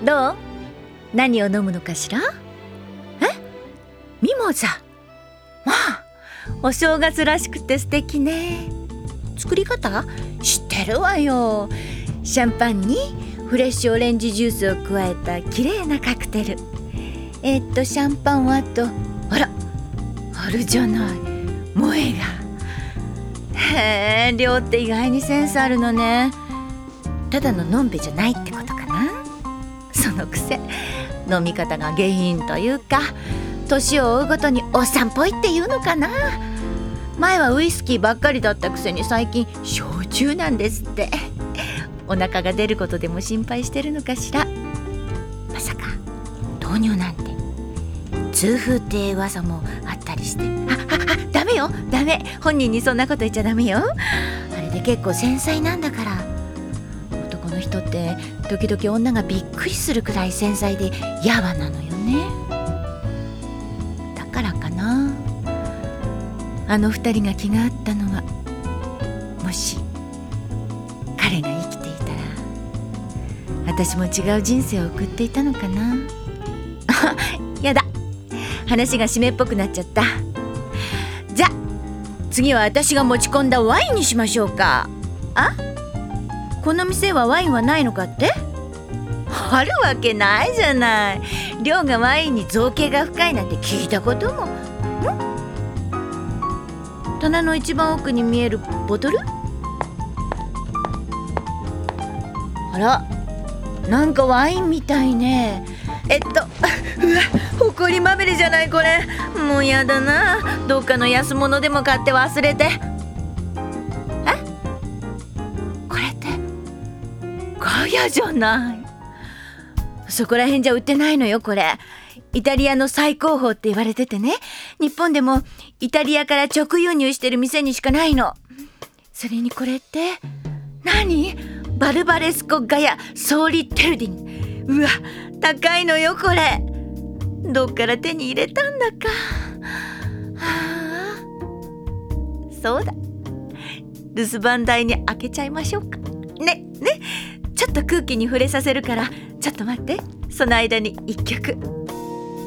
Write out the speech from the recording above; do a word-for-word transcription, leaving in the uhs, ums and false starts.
どう？何を飲むのかしら？え？ミモザ。まあ、お正月らしくて素敵ね。作り方知ってるわよ。シャンパンにフレッシュオレンジジュースを加えた綺麗なカクテル。えー、っとシャンパンはあと、あら、あるじゃない、萌えが。へえ、亮って意外にセンスあるのね。ただののんべじゃないってことかな。そのくせ飲み方が下品というか、年を追うごとにおっさんっぽいっていうのかな。前はウイスキーばっかりだったくせに最近焼酎なんですって。お腹が出ることでも心配してるのかしら。まさか糖尿なんて。痛風って噂もあったりして。あああ、ダメよダメ。本人にそんなこと言っちゃダメよ。あれで結構繊細なんだから。男の人って時々女がびっくりするくらい繊細でやわなのよね。だからかな、あの二人が気があったのは。もし彼が生きていたら私も違う人生を送っていたのかな。やだ、話が締めっぽくなっちゃった。じゃ次は私が持ち込んだワインにしましょうか。あ、この店はワインはないのかって？あるわけないじゃない。亮がワインに造形が深いなんて聞いたことも。ん？棚の一番奥に見えるボトル？あら、なんかワインみたいね。えっとうわ、ほこりまみれじゃないこれ。もうやだな。どっかの安物でも買って忘れて。え、これってガヤじゃない。そこら辺じゃ売ってないのよこれ。イタリアの最高峰って言われててね、日本でもイタリアから直輸入してる店にしかないの。それにこれって何？バルバレスコガヤソーリテルディン。うわ、高いのよこれ。どっから手に入れたんだか。はあ、そうだ、留守番台に開けちゃいましょうか。ねね、ちょっと空気に触れさせるからちょっと待って。その間に一曲。